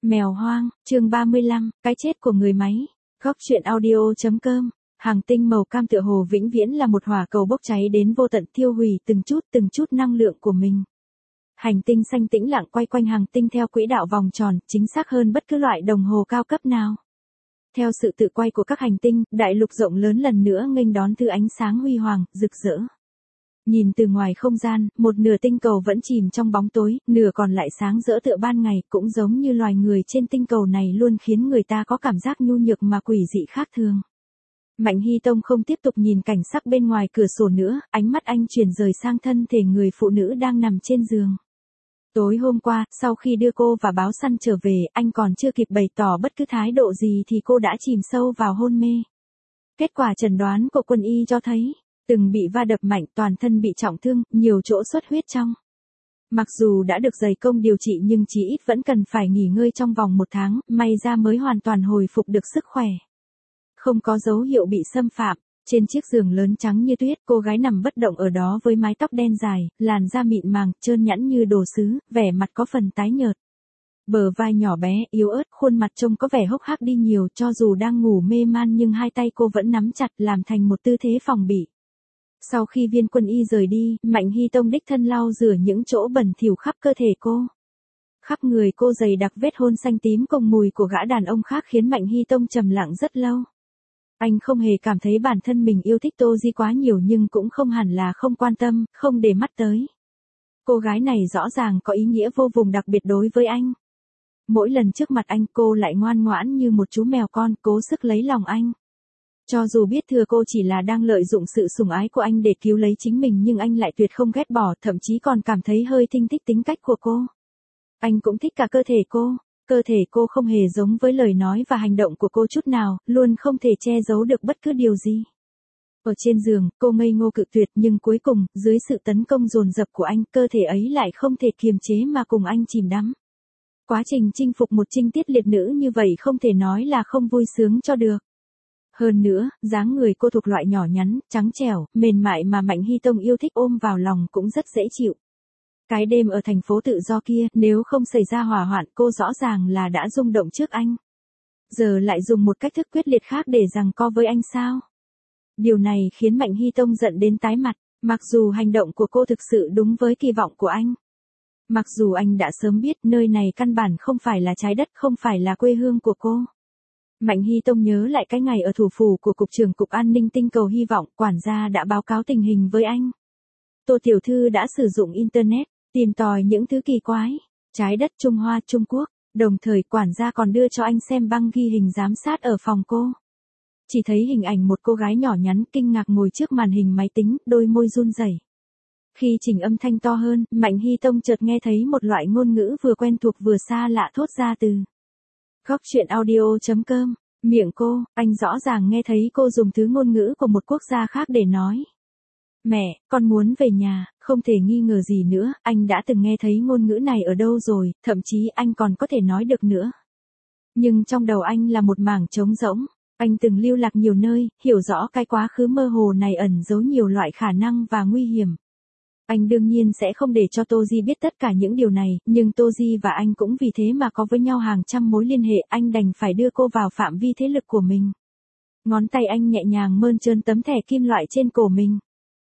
Mèo hoang, chương 35, cái chết của người máy. Góc truyện audio.com. Hàng tinh màu cam tựa hồ vĩnh viễn là một hỏa cầu bốc cháy đến vô tận, thiêu hủy từng chút năng lượng của mình. Hành tinh xanh tĩnh lặng quay quanh hàng tinh theo quỹ đạo vòng tròn, chính xác hơn bất cứ loại đồng hồ cao cấp nào. Theo sự tự quay của các hành tinh, đại lục rộng lớn lần nữa nghênh đón thứ ánh sáng huy hoàng, rực rỡ. Nhìn từ ngoài không gian, một nửa tinh cầu vẫn chìm trong bóng tối, nửa còn lại sáng rỡ tựa ban ngày, cũng giống như loài người trên tinh cầu này luôn khiến người ta có cảm giác nhu nhược mà quỷ dị khác thường. Mạnh Hy Tông không tiếp tục nhìn cảnh sắc bên ngoài cửa sổ nữa, ánh mắt anh chuyển rời sang thân thể người phụ nữ đang nằm trên giường. Tối hôm qua, sau khi đưa cô và báo săn trở về, anh còn chưa kịp bày tỏ bất cứ thái độ gì thì cô đã chìm sâu vào hôn mê. Kết quả chẩn đoán của quân y cho thấy, từng bị va đập mạnh, toàn thân bị trọng thương, nhiều chỗ xuất huyết trong. Mặc dù đã được dày công điều trị nhưng chí ít vẫn cần phải nghỉ ngơi trong vòng 1 tháng, may ra mới hoàn toàn hồi phục được sức khỏe. Không có dấu hiệu bị xâm phạm. Trên chiếc giường lớn trắng như tuyết, cô gái nằm bất động ở đó với mái tóc đen dài, làn da mịn màng, trơn nhẵn như đồ sứ, vẻ mặt có phần tái nhợt. Bờ vai nhỏ bé, yếu ớt, khuôn mặt trông có vẻ hốc hác đi nhiều, cho dù đang ngủ mê man nhưng hai tay cô vẫn nắm chặt làm thành một tư thế phòng bị. Sau khi viên quân y rời đi, Mạnh Hy Tông đích thân lau rửa những chỗ bẩn thỉu khắp cơ thể cô. Khắp người cô dày đặc vết hôn xanh tím cùng mùi của gã đàn ông khác khiến Mạnh Hy Tông trầm lặng rất lâu. Anh không hề cảm thấy bản thân mình yêu thích Tô Di quá nhiều nhưng cũng không hẳn là không quan tâm, không để mắt tới. Cô gái này rõ ràng có ý nghĩa vô cùng đặc biệt đối với anh. Mỗi lần trước mặt anh cô lại ngoan ngoãn như một chú mèo con, cố sức lấy lòng anh. Cho dù biết thừa cô chỉ là đang lợi dụng sự sủng ái của anh để cứu lấy chính mình nhưng anh lại tuyệt không ghét bỏ, thậm chí còn cảm thấy hơi thích tính cách của cô. Anh cũng thích cả cơ thể cô. Cơ thể cô không hề giống với lời nói và hành động của cô chút nào, luôn không thể che giấu được bất cứ điều gì. Ở trên giường, cô ngây ngô cự tuyệt nhưng cuối cùng, dưới sự tấn công dồn dập của anh, cơ thể ấy lại không thể kiềm chế mà cùng anh chìm đắm. Quá trình chinh phục một trinh tiết liệt nữ như vậy không thể nói là không vui sướng cho được. Hơn nữa, dáng người cô thuộc loại nhỏ nhắn, trắng trẻo, mềm mại mà Mạnh Hy Tông yêu thích ôm vào lòng cũng rất dễ chịu. Cái đêm ở thành phố tự do kia, nếu không xảy ra hỏa hoạn cô rõ ràng là đã rung động trước anh. Giờ lại dùng một cách thức quyết liệt khác để giằng co với anh sao? Điều này khiến Mạnh Hy Tông giận đến tái mặt, mặc dù hành động của cô thực sự đúng với kỳ vọng của anh. Mặc dù anh đã sớm biết nơi này căn bản không phải là trái đất, không phải là quê hương của cô. Mạnh Hy Tông nhớ lại cái ngày ở thủ phủ của Cục trưởng Cục An ninh Tinh cầu Hy vọng, quản gia đã báo cáo tình hình với anh. Tô tiểu thư đã sử dụng Internet, tìm tòi những thứ kỳ quái, trái đất Trung Hoa, Trung Quốc, đồng thời quản gia còn đưa cho anh xem băng ghi hình giám sát ở phòng cô. Chỉ thấy hình ảnh một cô gái nhỏ nhắn kinh ngạc ngồi trước màn hình máy tính, đôi môi run rẩy. Khi chỉnh âm thanh to hơn, Mạnh Hy Tông chợt nghe thấy một loại ngôn ngữ vừa quen thuộc vừa xa lạ thốt ra từ góc truyện audio.com, miệng cô, anh rõ ràng nghe thấy cô dùng thứ ngôn ngữ của một quốc gia khác để nói. Mẹ, con muốn về nhà, không thể nghi ngờ gì nữa, anh đã từng nghe thấy ngôn ngữ này ở đâu rồi, thậm chí anh còn có thể nói được nữa. Nhưng trong đầu anh là một mảng trống rỗng, anh từng lưu lạc nhiều nơi, hiểu rõ cái quá khứ mơ hồ này ẩn giấu nhiều loại khả năng và nguy hiểm. Anh đương nhiên sẽ không để cho Tô Di biết tất cả những điều này, nhưng Tô Di và anh cũng vì thế mà có với nhau hàng trăm mối liên hệ, anh đành phải đưa cô vào phạm vi thế lực của mình. Ngón tay anh nhẹ nhàng mơn trơn tấm thẻ kim loại trên cổ mình.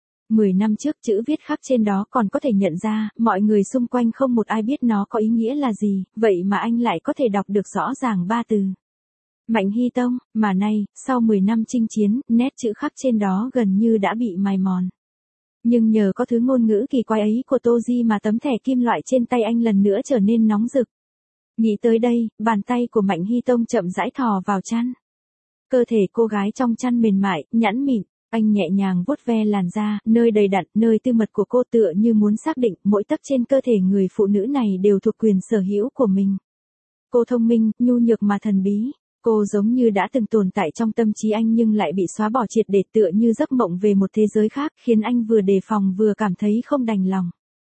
10 năm trước chữ viết khắc trên đó còn có thể nhận ra, mọi người xung quanh không một ai biết nó có ý nghĩa là gì, vậy mà anh lại có thể đọc được rõ ràng 3 từ. Mạnh Hy Tông, mà nay, sau 10 năm chinh chiến, nét chữ khắc trên đó gần như đã bị mài mòn. Nhưng nhờ có thứ ngôn ngữ kỳ quái ấy của Tô Di mà tấm thẻ kim loại trên tay anh lần nữa trở nên nóng rực. Nghĩ tới đây, bàn tay của Mạnh Hy Tông chậm rãi thò vào chăn. Cơ thể cô gái trong chăn mềm mại, nhẵn mịn. Anh nhẹ nhàng vuốt ve làn da, nơi đầy đặn, nơi tư mật của cô tựa như muốn xác định mỗi tấc trên cơ thể người phụ nữ này đều thuộc quyền sở hữu của mình. Cô thông minh, nhu nhược mà thần bí. Cô giống như đã từng tồn tại trong tâm trí anh nhưng lại bị xóa bỏ triệt để tựa như giấc mộng về một thế giới khác khiến anh vừa đề phòng vừa cảm thấy không đành lòng.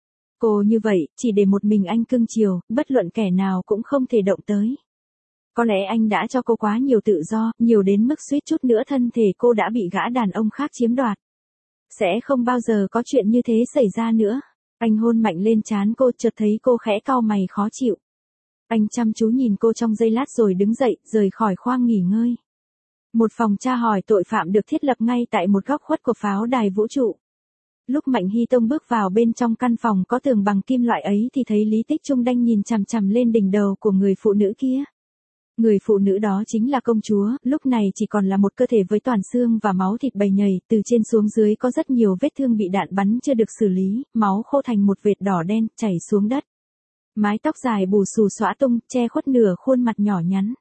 Cô như vậy, chỉ để một mình anh cưng chiều, bất luận kẻ nào cũng không thể động tới. Có lẽ anh đã cho cô quá nhiều tự do, nhiều đến mức suýt chút nữa thân thể cô đã bị gã đàn ông khác chiếm đoạt. Sẽ không bao giờ có chuyện như thế xảy ra nữa. Anh hôn mạnh lên trán cô, chợt thấy cô khẽ cau mày khó chịu. Anh chăm chú nhìn cô trong giây lát rồi đứng dậy, rời khỏi khoang nghỉ ngơi. Một phòng tra hỏi tội phạm được thiết lập ngay tại một góc khuất của pháo đài vũ trụ. Lúc Mạnh Hy Tông bước vào bên trong căn phòng có tường bằng kim loại ấy thì thấy Lý Tích Trung đang nhìn chằm chằm lên đỉnh đầu của người phụ nữ kia. Người phụ nữ đó chính là công chúa, lúc này chỉ còn là một cơ thể với toàn xương và máu thịt bầy nhầy, từ trên xuống dưới có rất nhiều vết thương bị đạn bắn chưa được xử lý, máu khô thành một vệt đỏ đen, chảy xuống đất. Mái tóc dài bù xù xõa tung, che khuất nửa khuôn mặt nhỏ nhắn.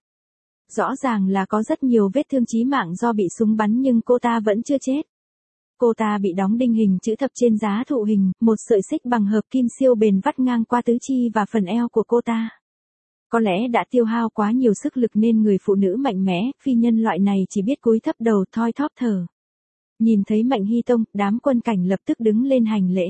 Rõ ràng là có rất nhiều vết thương chí mạng do bị súng bắn nhưng cô ta vẫn chưa chết. Cô ta bị đóng đinh hình chữ thập trên giá thụ hình, một sợi xích bằng hợp kim siêu bền vắt ngang qua tứ chi và phần eo của cô ta. Có lẽ đã tiêu hao quá nhiều sức lực nên người phụ nữ mạnh mẽ, phi nhân loại này chỉ biết cúi thấp đầu thoi thóp thở. Nhìn thấy Mạnh Hy Tông, đám quân cảnh lập tức đứng lên hành lễ.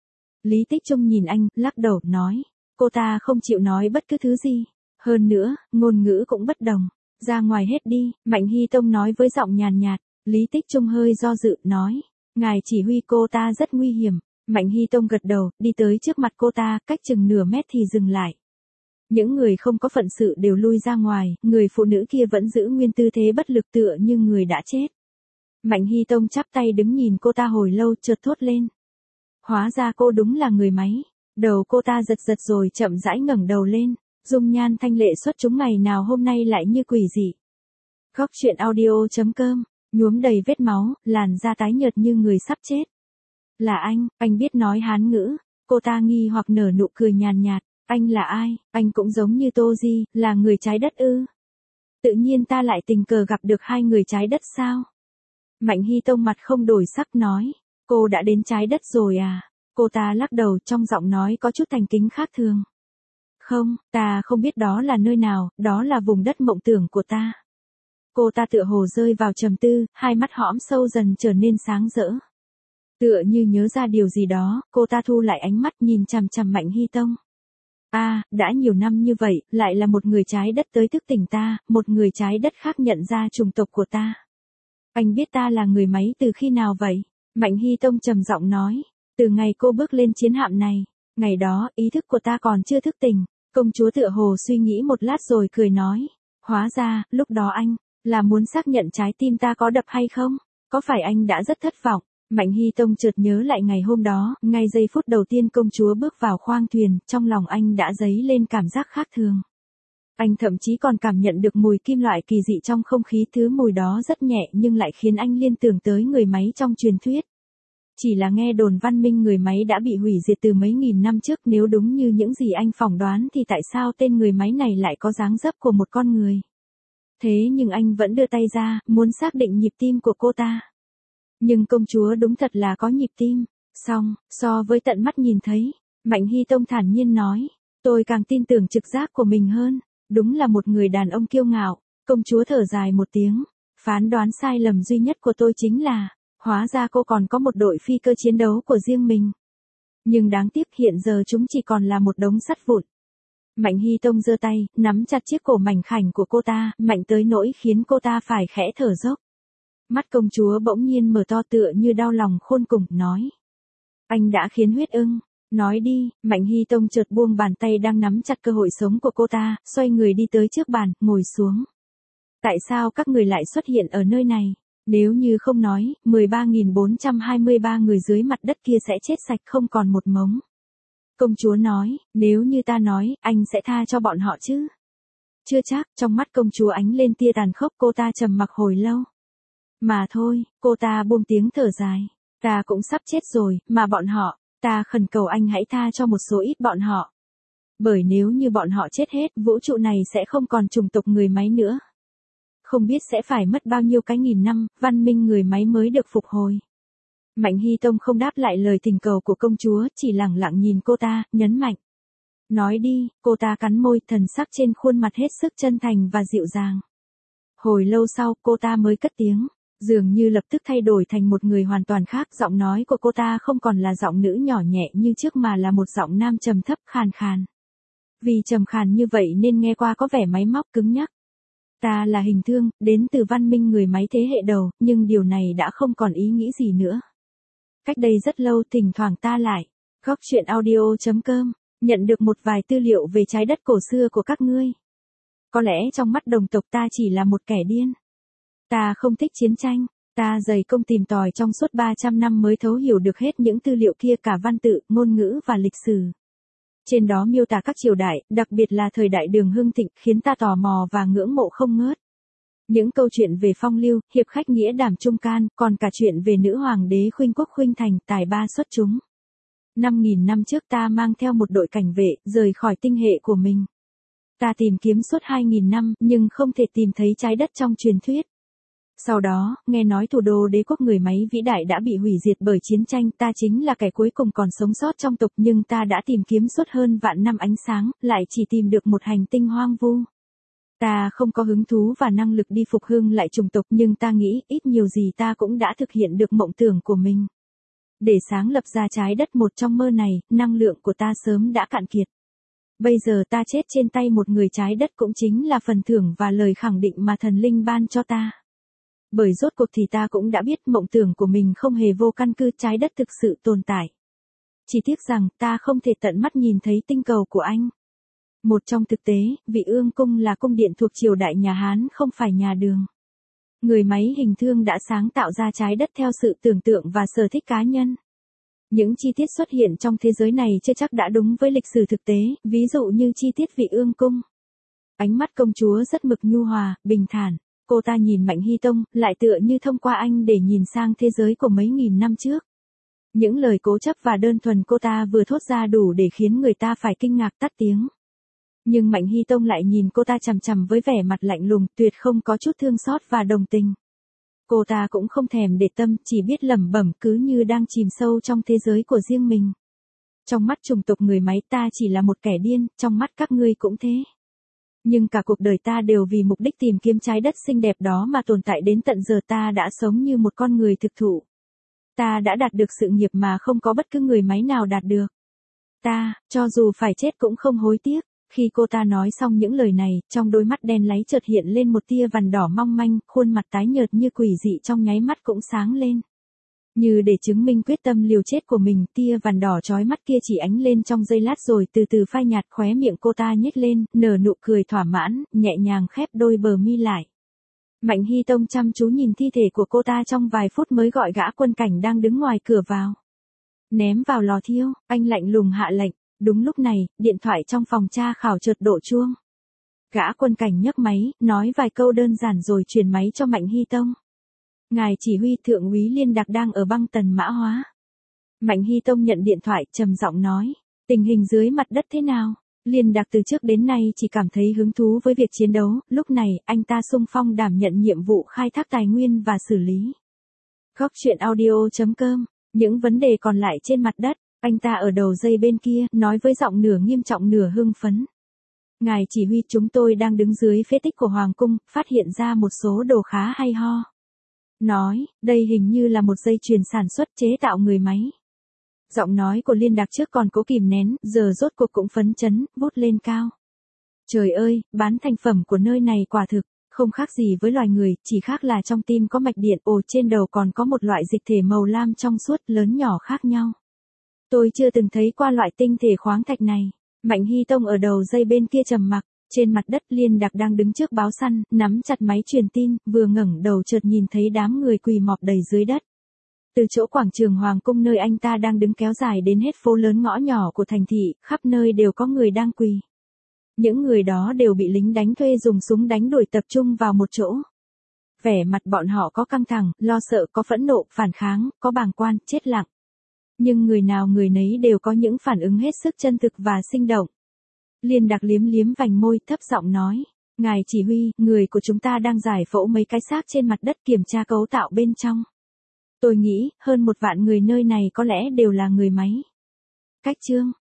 Lý Tích Trung nhìn anh, lắc đầu, nói. Cô ta không chịu nói bất cứ thứ gì. Hơn nữa, ngôn ngữ cũng bất đồng. Ra ngoài hết đi, Mạnh Hy Tông nói với giọng nhàn nhạt. Lý Tích Trung hơi do dự, nói. Ngài chỉ huy cô ta rất nguy hiểm. Mạnh Hy Tông gật đầu, đi tới trước mặt cô ta, cách chừng nửa mét thì dừng lại. Những người không có phận sự đều lui ra ngoài, người phụ nữ kia vẫn giữ nguyên tư thế bất lực tựa như người đã chết. Mạnh Hy Tông chắp tay đứng nhìn cô ta hồi lâu, chợt thốt lên. Hóa ra cô đúng là người máy. Đầu cô ta giật giật rồi chậm rãi ngẩng đầu lên, dung nhan thanh lệ xuất chúng ngày nào hôm nay lại như quỷ dị. Góc truyện audio.com, nhuốm đầy vết máu, làn da tái nhợt như người sắp chết. Là anh biết nói Hán ngữ. Cô ta nghi hoặc nở nụ cười nhàn nhạt. Anh là ai? Anh cũng giống như Tô Di, là người trái đất ư? Tự nhiên ta lại tình cờ gặp được hai người trái đất sao? Mạnh Hy Tông mặt không đổi sắc nói. Cô đã đến trái đất rồi à? Cô ta lắc đầu, trong giọng nói có chút thành kính khác thường. Không, ta không biết đó là nơi nào, đó là vùng đất mộng tưởng của ta. Cô ta tựa hồ rơi vào trầm tư, hai mắt hõm sâu dần trở nên sáng rỡ. Tựa như nhớ ra điều gì đó, cô ta thu lại ánh mắt nhìn chằm chằm Mạnh Hy Tông. Đã nhiều năm như vậy, lại là một người trái đất tới thức tỉnh ta, một người trái đất khác nhận ra chủng tộc của ta. Anh biết ta là người máy từ khi nào vậy? Mạnh Hy Tông trầm giọng nói. Từ ngày cô bước lên chiến hạm này, ngày đó, ý thức của ta còn chưa thức tỉnh. Công chúa tựa hồ suy nghĩ một lát rồi cười nói. Hóa ra, lúc đó anh, là muốn xác nhận trái tim ta có đập hay không? Có phải anh đã rất thất vọng? Mạnh Hy Tông chợt nhớ lại ngày hôm đó, ngay giây phút đầu tiên công chúa bước vào khoang thuyền, trong lòng anh đã dấy lên cảm giác khác thường. Anh thậm chí còn cảm nhận được mùi kim loại kỳ dị trong không khí, thứ mùi đó rất nhẹ nhưng lại khiến anh liên tưởng tới người máy trong truyền thuyết. Chỉ là nghe đồn văn minh người máy đã bị hủy diệt từ mấy nghìn năm trước, nếu đúng như những gì anh phỏng đoán thì tại sao tên người máy này lại có dáng dấp của một con người? Thế nhưng anh vẫn đưa tay ra, muốn xác định nhịp tim của cô ta. Nhưng công chúa đúng thật là có nhịp tim. Xong, so với tận mắt nhìn thấy, Mạnh Hy Tông thản nhiên nói, tôi càng tin tưởng trực giác của mình hơn. Đúng là một người đàn ông kiêu ngạo. Công chúa thở dài một tiếng, phán đoán sai lầm duy nhất của tôi chính là, hóa ra cô còn có một đội phi cơ chiến đấu của riêng mình. Nhưng đáng tiếc hiện giờ chúng chỉ còn là một đống sắt vụn. Mạnh Hy Tông giơ tay, nắm chặt chiếc cổ mảnh khảnh của cô ta, mạnh tới nỗi khiến cô ta phải khẽ thở dốc. Mắt công chúa bỗng nhiên mở to tựa như đau lòng khôn cùng, nói. Anh đã khiến huyết ưng. Nói đi. Mạnh Hy Tông chợt buông bàn tay đang nắm chặt cơ hội sống của cô ta, xoay người đi tới trước bàn, ngồi xuống. Tại sao các người lại xuất hiện ở nơi này? Nếu như không nói, 13.423 người dưới mặt đất kia sẽ chết sạch không còn một mống. Công chúa nói, nếu như ta nói, anh sẽ tha cho bọn họ chứ? Chưa chắc. Trong mắt công chúa ánh lên tia tàn khốc, cô ta trầm mặc hồi lâu. Mà thôi, cô ta buông tiếng thở dài. Ta cũng sắp chết rồi, mà bọn họ, ta khẩn cầu anh hãy tha cho một số ít bọn họ. Bởi nếu như bọn họ chết hết, vũ trụ này sẽ không còn chủng tộc người máy nữa. Không biết sẽ phải mất bao nhiêu cái nghìn năm, văn minh người máy mới được phục hồi. Mạnh Hy Tông không đáp lại lời thỉnh cầu của công chúa, chỉ lẳng lặng nhìn cô ta, nhấn mạnh. Nói đi. Cô ta cắn môi, thần sắc trên khuôn mặt hết sức chân thành và dịu dàng. Hồi lâu sau, cô ta mới cất tiếng. Dường như lập tức thay đổi thành một người hoàn toàn khác, giọng nói của cô ta không còn là giọng nữ nhỏ nhẹ như trước mà là một giọng nam trầm thấp khàn khàn. Vì trầm khàn như vậy nên nghe qua có vẻ máy móc cứng nhắc. Ta là Hình Thương, đến từ văn minh người máy thế hệ đầu, nhưng điều này đã không còn ý nghĩ gì nữa. Cách đây rất lâu thỉnh thoảng ta lại. Góc truyện audio.com Nhận được một vài tư liệu về trái đất cổ xưa của các ngươi. Có lẽ trong mắt đồng tộc ta chỉ là một kẻ điên. Ta không thích chiến tranh, ta dày công tìm tòi trong suốt 300 năm mới thấu hiểu được hết những tư liệu kia, cả văn tự, ngôn ngữ và lịch sử. Trên đó miêu tả các triều đại, đặc biệt là thời đại Đường hưng thịnh, khiến ta tò mò và ngưỡng mộ không ngớt. Những câu chuyện về phong lưu, hiệp khách nghĩa đảm trung can, còn cả chuyện về nữ hoàng đế khuynh quốc khuynh thành, tài ba xuất chúng. 5.000 năm trước ta mang theo một đội cảnh vệ, rời khỏi tinh hệ của mình. Ta tìm kiếm suốt 2.000 năm, nhưng không thể tìm thấy trái đất trong truyền thuyết. Sau đó, nghe nói thủ đô đế quốc người máy vĩ đại đã bị hủy diệt bởi chiến tranh, ta chính là kẻ cuối cùng còn sống sót trong tộc, nhưng ta đã tìm kiếm suốt hơn vạn năm ánh sáng, lại chỉ tìm được một hành tinh hoang vu. Ta không có hứng thú và năng lực đi phục hưng lại chủng tộc, nhưng ta nghĩ, ít nhiều gì ta cũng đã thực hiện được mộng tưởng của mình. Để sáng lập ra trái đất một trong mơ này, năng lượng của ta sớm đã cạn kiệt. Bây giờ ta chết trên tay một người trái đất cũng chính là phần thưởng và lời khẳng định mà thần linh ban cho ta. Bởi rốt cuộc thì ta cũng đã biết mộng tưởng của mình không hề vô căn cứ, trái đất thực sự tồn tại. Chỉ tiếc rằng ta không thể tận mắt nhìn thấy tinh cầu của anh. Một trong thực tế, Vị Ương Cung là cung điện thuộc triều đại nhà Hán, không phải nhà Đường. Người máy hình thương đã sáng tạo ra trái đất theo sự tưởng tượng và sở thích cá nhân. Những chi tiết xuất hiện trong thế giới này chưa chắc đã đúng với lịch sử thực tế, ví dụ như chi tiết Vị Ương Cung. Ánh mắt công chúa rất mực nhu hòa, bình thản. Cô ta nhìn Mạnh Hy Tông, lại tựa như thông qua anh để nhìn sang thế giới của mấy nghìn năm trước. Những lời cố chấp và đơn thuần cô ta vừa thốt ra đủ để khiến người ta phải kinh ngạc tắt tiếng. Nhưng Mạnh Hy Tông lại nhìn cô ta chằm chằm với vẻ mặt lạnh lùng, tuyệt không có chút thương xót và đồng tình. Cô ta cũng không thèm để tâm, chỉ biết lẩm bẩm, cứ như đang chìm sâu trong thế giới của riêng mình. Trong mắt chủng tộc người máy ta chỉ là một kẻ điên, trong mắt các ngươi cũng thế. Nhưng cả cuộc đời ta đều vì mục đích tìm kiếm trái đất xinh đẹp đó mà tồn tại, đến tận giờ ta đã sống như một con người thực thụ. Ta đã đạt được sự nghiệp mà không có bất cứ người máy nào đạt được. Ta, cho dù phải chết cũng không hối tiếc. Khi cô ta nói xong những lời này, trong đôi mắt đen láy chợt hiện lên một tia vằn đỏ mong manh, khuôn mặt tái nhợt như quỷ dị trong nháy mắt cũng sáng lên. Như để chứng minh quyết tâm liều chết của mình, tia vằn đỏ chói mắt kia chỉ ánh lên trong giây lát rồi từ từ phai nhạt, khóe miệng cô ta nhếch lên, nở nụ cười thỏa mãn, nhẹ nhàng khép đôi bờ mi lại. Mạnh Hy Tông chăm chú nhìn thi thể của cô ta trong vài phút mới gọi gã quân cảnh đang đứng ngoài cửa vào. Ném vào lò thiêu, anh lạnh lùng hạ lệnh. Đúng lúc này, điện thoại trong phòng tra khảo chợt đổ chuông. Gã quân cảnh nhấc máy, nói vài câu đơn giản rồi truyền máy cho Mạnh Hy Tông. Ngài chỉ huy, Thượng úy Liên Đạc đang ở băng tần Mã Hóa. Mạnh Hy Tông nhận điện thoại, trầm giọng nói, tình hình dưới mặt đất thế nào? Liên Đạc từ trước đến nay chỉ cảm thấy hứng thú với việc chiến đấu, lúc này, anh ta xung phong đảm nhận nhiệm vụ khai thác tài nguyên và xử lý. Góc truyện audio.com, những vấn đề còn lại trên mặt đất. Anh ta ở đầu dây bên kia, nói với giọng nửa nghiêm trọng nửa hưng phấn. Ngài chỉ huy, chúng tôi đang đứng dưới phế tích của Hoàng cung, phát hiện ra một số đồ khá hay ho. Nói, đây hình như là một dây chuyền sản xuất chế tạo người máy. Giọng nói của Liên Đạc trước còn cố kìm nén, giờ rốt cuộc cũng phấn chấn, vút lên cao. Trời ơi, bán thành phẩm của nơi này quả thực, không khác gì với loài người, chỉ khác là trong tim có mạch điện, trên đầu còn có một loại dịch thể màu lam trong suốt, lớn nhỏ khác nhau. Tôi chưa từng thấy qua loại tinh thể khoáng thạch này. Mạnh Hy Tông ở đầu dây bên kia trầm mặc. Trên mặt đất, Liên Đạc đang đứng trước báo săn, nắm chặt máy truyền tin, vừa ngẩng đầu chợt nhìn thấy đám người quỳ mọp đầy dưới đất. Từ chỗ quảng trường Hoàng cung nơi anh ta đang đứng kéo dài đến hết phố lớn ngõ nhỏ của thành thị, khắp nơi đều có người đang quỳ. Những người đó đều bị lính đánh thuê dùng súng đánh đuổi tập trung vào một chỗ. Vẻ mặt bọn họ có căng thẳng, lo sợ, có phẫn nộ, phản kháng, có bàng quan, chết lặng. Nhưng người nào người nấy đều có những phản ứng hết sức chân thực và sinh động. Liên Đạc liếm liếm vành môi, thấp giọng nói, ngài chỉ huy, người của chúng ta đang giải phẫu mấy cái xác trên mặt đất, kiểm tra cấu tạo bên trong. Tôi nghĩ, hơn 1 vạn người nơi này có lẽ đều là người máy. Cách chương